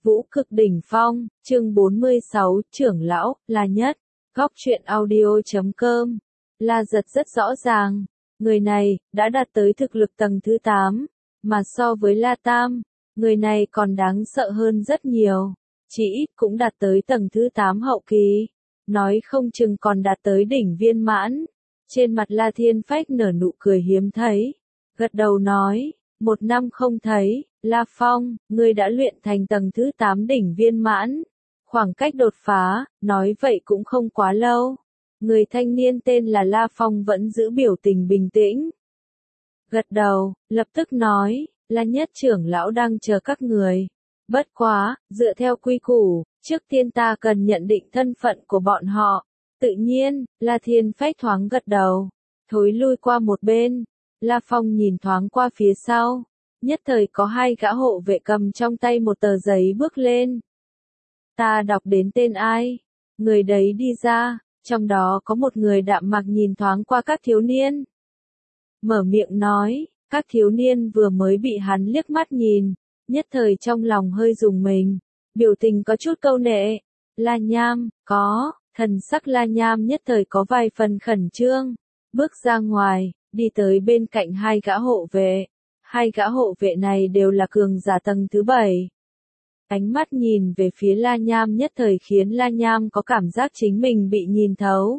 Vũ cực đỉnh phong, chương 46, trưởng lão, La Nhất, góc truyện audio.com. La Giật rất rõ ràng, người này, đã đạt tới thực lực tầng thứ 8, mà so với La Tam, người này còn đáng sợ hơn rất nhiều, chỉ ít cũng đạt tới tầng thứ 8 hậu kỳ, nói không chừng còn đạt tới đỉnh viên mãn. Trên mặt La Thiên Phách nở nụ cười hiếm thấy, gật đầu nói, 1 năm không thấy, La Phong, ngươi đã luyện thành tầng thứ 8 đỉnh viên mãn. Khoảng cách đột phá, nói vậy cũng không quá lâu. Người thanh niên tên là La Phong vẫn giữ biểu tình bình tĩnh. Gật đầu, lập tức nói, La Nhất trưởng lão đang chờ các người. Bất quá, dựa theo quy củ, trước tiên ta cần nhận định thân phận của bọn họ. Tự nhiên, La Thiên Phách thoáng gật đầu, thối lui qua một bên. La Phong nhìn thoáng qua phía sau, nhất thời có 2 gã hộ vệ cầm trong tay một tờ giấy bước lên. Ta đọc đến tên ai? Người đấy đi ra, trong đó có một người đạm mạc nhìn thoáng qua các thiếu niên. Mở miệng nói, các thiếu niên vừa mới bị hắn liếc mắt nhìn, nhất thời trong lòng hơi rùng mình, biểu tình có chút câu nệ. La Nham, có, thần sắc La Nham nhất thời có vài phần khẩn trương, bước ra ngoài, đi tới bên cạnh 2 gã hộ vệ. 2 gã hộ vệ này đều là cường giả tầng thứ 7. Ánh mắt nhìn về phía La Nham nhất thời khiến La Nham có cảm giác chính mình bị nhìn thấu.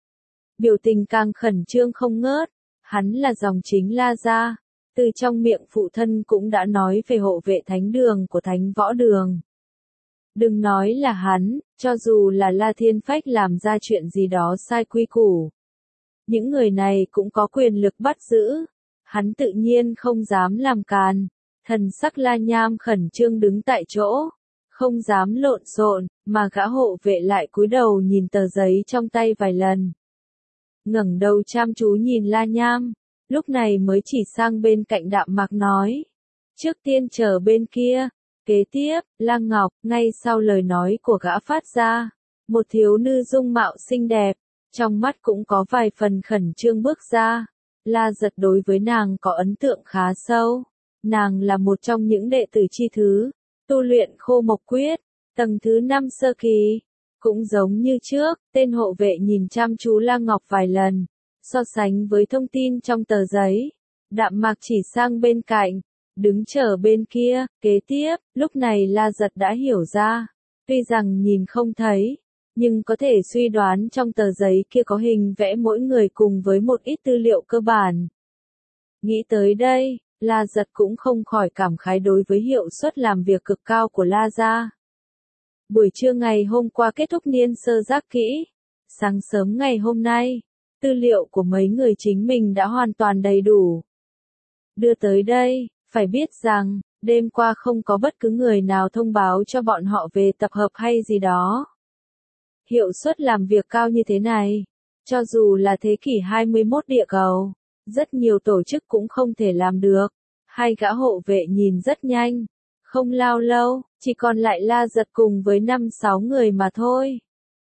Biểu tình càng khẩn trương không ngớt, hắn là dòng chính La gia, từ trong miệng phụ thân cũng đã nói về hộ vệ thánh đường của Thánh Võ Đường. Đừng nói là hắn, cho dù là La Thiên Phách làm ra chuyện gì đó sai quy củ, những người này cũng có quyền lực bắt giữ. Hắn tự nhiên không dám làm càn, thần sắc La Nham khẩn trương đứng tại chỗ, không dám lộn xộn, mà gã hộ vệ lại cúi đầu nhìn tờ giấy trong tay vài lần. Ngẩng đầu chăm chú nhìn La Nham, lúc này mới chỉ sang bên cạnh đạm mạc nói. Trước tiên chờ bên kia, kế tiếp, La Ngọc, ngay sau lời nói của gã phát ra, một thiếu nữ dung mạo xinh đẹp, trong mắt cũng có vài phần khẩn trương bước ra. La Giật đối với nàng có ấn tượng khá sâu. Nàng là một trong những đệ tử chi thứ, tu luyện Khô Mộc Quyết, tầng thứ 5 sơ kỳ. Cũng giống như trước, tên hộ vệ nhìn chăm chú La Ngọc vài lần, so sánh với thông tin trong tờ giấy. Đạm mạc chỉ sang bên cạnh, đứng chờ bên kia, kế tiếp, lúc này La Giật đã hiểu ra. Tuy rằng nhìn không thấy, nhưng có thể suy đoán trong tờ giấy kia có hình vẽ mỗi người cùng với một ít tư liệu cơ bản. Nghĩ tới đây, La Giật cũng không khỏi cảm khái đối với hiệu suất làm việc cực cao của La gia. Buổi trưa ngày hôm qua kết thúc niên sơ giác kỹ. Sáng sớm ngày hôm nay, tư liệu của mấy người chính mình đã hoàn toàn đầy đủ. Đưa tới đây, phải biết rằng, đêm qua không có bất cứ người nào thông báo cho bọn họ về tập hợp hay gì đó. Hiệu suất làm việc cao như thế này, cho dù là thế kỷ 21 địa cầu, rất nhiều tổ chức cũng không thể làm được. 2 gã hộ vệ nhìn rất nhanh, không lao lâu, chỉ còn lại La Giật cùng với 5-6 người mà thôi.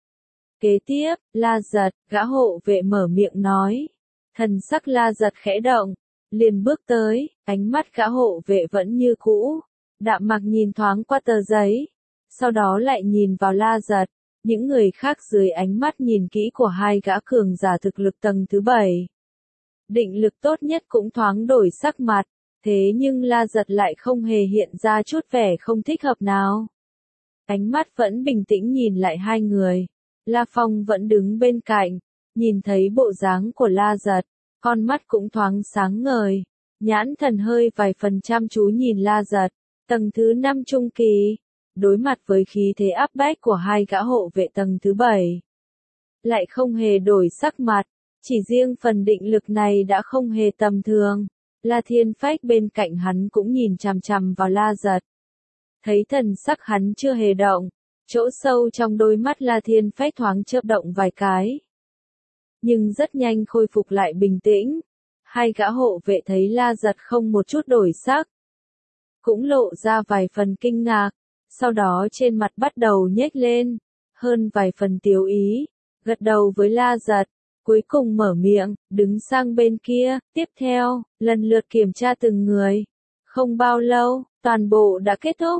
Kế tiếp, La Giật, gã hộ vệ mở miệng nói. Thần sắc La Giật khẽ động, liền bước tới, ánh mắt gã hộ vệ vẫn như cũ, đạm mạc nhìn thoáng qua tờ giấy, sau đó lại nhìn vào La Giật. Những người khác dưới ánh mắt nhìn kỹ của 2 gã cường giả thực lực tầng thứ 7. Định lực tốt nhất cũng thoáng đổi sắc mặt, thế nhưng La Giật lại không hề hiện ra chút vẻ không thích hợp nào. Ánh mắt vẫn bình tĩnh nhìn lại 2 người. La Phong vẫn đứng bên cạnh, nhìn thấy bộ dáng của La Giật, con mắt cũng thoáng sáng ngời, nhãn thần hơi vài phần chăm chú nhìn La Giật, tầng thứ 5 trung kỳ. Đối mặt với khí thế áp bách của 2 gã hộ vệ tầng thứ 7, lại không hề đổi sắc mặt, chỉ riêng phần định lực này đã không hề tầm thường. La Thiên Phách bên cạnh hắn cũng nhìn chằm chằm vào La Giật. Thấy thần sắc hắn chưa hề động, chỗ sâu trong đôi mắt La Thiên Phách thoáng chớp động vài cái. Nhưng rất nhanh khôi phục lại bình tĩnh. 2 gã hộ vệ thấy La Giật không một chút đổi sắc, cũng lộ ra vài phần kinh ngạc. Sau đó trên mặt bắt đầu nhếch lên, hơn vài phần tiếu ý, gật đầu với La Giật, cuối cùng mở miệng, đứng sang bên kia, tiếp theo, lần lượt kiểm tra từng người. Không bao lâu, toàn bộ đã kết thúc.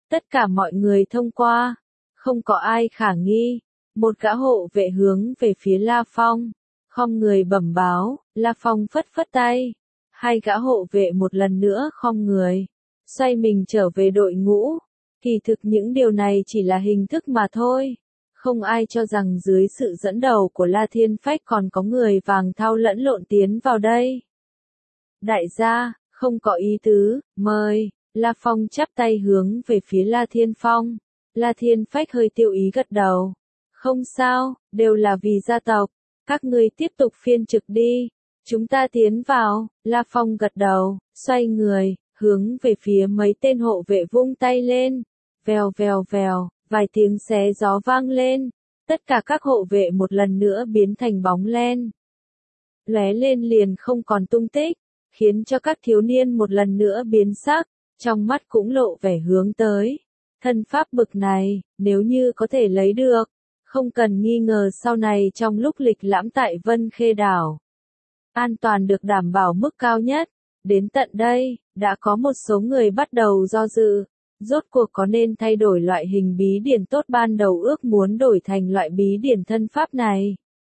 Tất cả mọi người thông qua, không có ai khả nghi. Một gã hộ vệ hướng về phía La Phong, khom người bẩm báo. La Phong phất phất tay. Hai gã hộ vệ một lần nữa khom người, xoay mình trở về đội ngũ. Kỳ thực những điều này chỉ là hình thức mà thôi. Không ai cho rằng dưới sự dẫn đầu của La Thiên Phách còn có người vàng thau lẫn lộn tiến vào đây. Đại gia, không có ý tứ, mời. La Phong chắp tay hướng về phía La Thiên Phong. La Thiên Phách hơi tiêu ý gật đầu. Không sao, đều là vì gia tộc. Các ngươi tiếp tục phiên trực đi. Chúng ta tiến vào. La Phong gật đầu, xoay người, hướng về phía mấy tên hộ vệ vung tay lên. Vèo vèo vèo, vài tiếng xé gió vang lên. Tất cả các hộ vệ một lần nữa biến thành bóng len. Lóe lên liền không còn tung tích, khiến cho các thiếu niên một lần nữa biến sắc, trong mắt cũng lộ vẻ hướng tới. Thân pháp bực này, nếu như có thể lấy được, không cần nghi ngờ sau này trong lúc lịch lãm tại Vân Khê Đảo, an toàn được đảm bảo mức cao nhất. Đến tận đây, đã có một số người bắt đầu do dự. Rốt cuộc có nên thay đổi loại hình bí điển tốt ban đầu ước muốn đổi thành loại bí điển thân pháp này?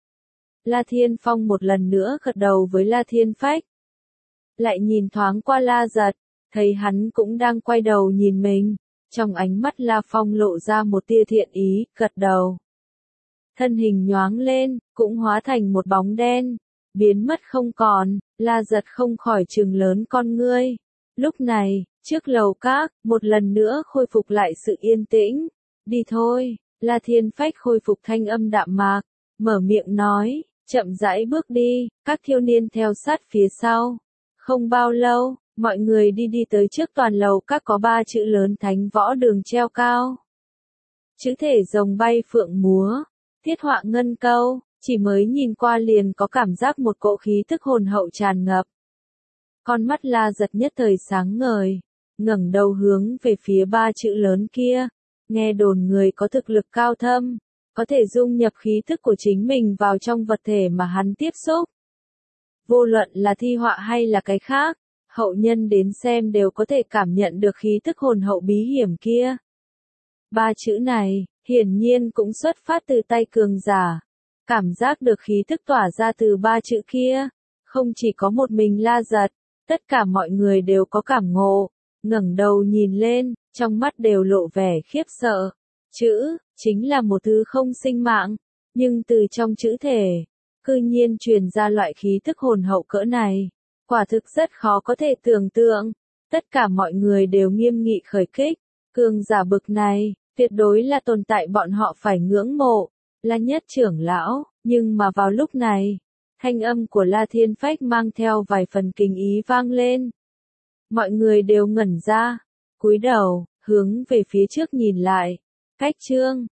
La Thiên Phong một lần nữa gật đầu với La Thiên Phách. Lại nhìn thoáng qua La Giật, thấy hắn cũng đang quay đầu nhìn mình. Trong ánh mắt La Phong lộ ra một tia thiện ý, gật đầu. Thân hình nhoáng lên, cũng hóa thành một bóng đen, biến mất không còn. La Giật không khỏi trừng lớn con ngươi. Lúc này, trước lầu các, một lần nữa khôi phục lại sự yên tĩnh. Đi thôi. La Thiên Phách khôi phục thanh âm đạm mạc, mở miệng nói, chậm rãi bước đi. Các thiếu niên theo sát phía sau. Không bao lâu, mọi người đi tới trước toàn lầu các có 3 chữ lớn Thánh Võ Đường treo cao. Chữ thể rồng bay phượng múa, thiết họa ngân câu, chỉ mới nhìn qua liền có cảm giác một cỗ khí tức hồn hậu tràn ngập. Con mắt La Giật nhất thời sáng ngời, ngẩng đầu hướng về phía 3 chữ lớn kia. Nghe đồn người có thực lực cao thâm, có thể dung nhập khí tức của chính mình vào trong vật thể mà hắn tiếp xúc. Vô luận là thi họa hay là cái khác, hậu nhân đến xem đều có thể cảm nhận được khí tức hồn hậu bí hiểm kia. 3 chữ này, hiển nhiên cũng xuất phát từ tay cường giả. Cảm giác được khí tức tỏa ra từ 3 chữ kia, không chỉ có một mình La Giật, tất cả mọi người đều có cảm ngộ, ngẩng đầu nhìn lên, trong mắt đều lộ vẻ khiếp sợ. Chữ, chính là một thứ không sinh mạng, nhưng từ trong chữ thể, cư nhiên truyền ra loại khí tức hồn hậu cỡ này, quả thực rất khó có thể tưởng tượng. Tất cả mọi người đều nghiêm nghị khởi kích, cường giả bực này, tuyệt đối là tồn tại bọn họ phải ngưỡng mộ, là nhất trưởng lão. Nhưng mà vào lúc này, thanh âm của La Thiên Phách mang theo vài phần kinh ý vang lên. Mọi người đều ngẩn ra, cúi đầu, hướng về phía trước nhìn lại. Cách chương